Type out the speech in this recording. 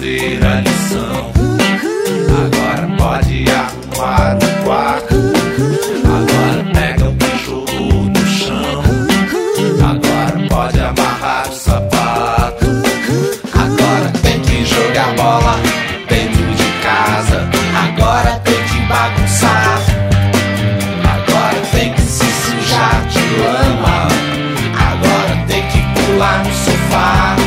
fazer a lição. Agora pode arrumar o quarto. Agora pega o que jogou no chão. Agora pode amarrar o sapato. Agora tem que jogar bola dentro de casa. Agora tem que bagunçar. Agora tem que se sujar de lama. Agora tem que pular no sofá.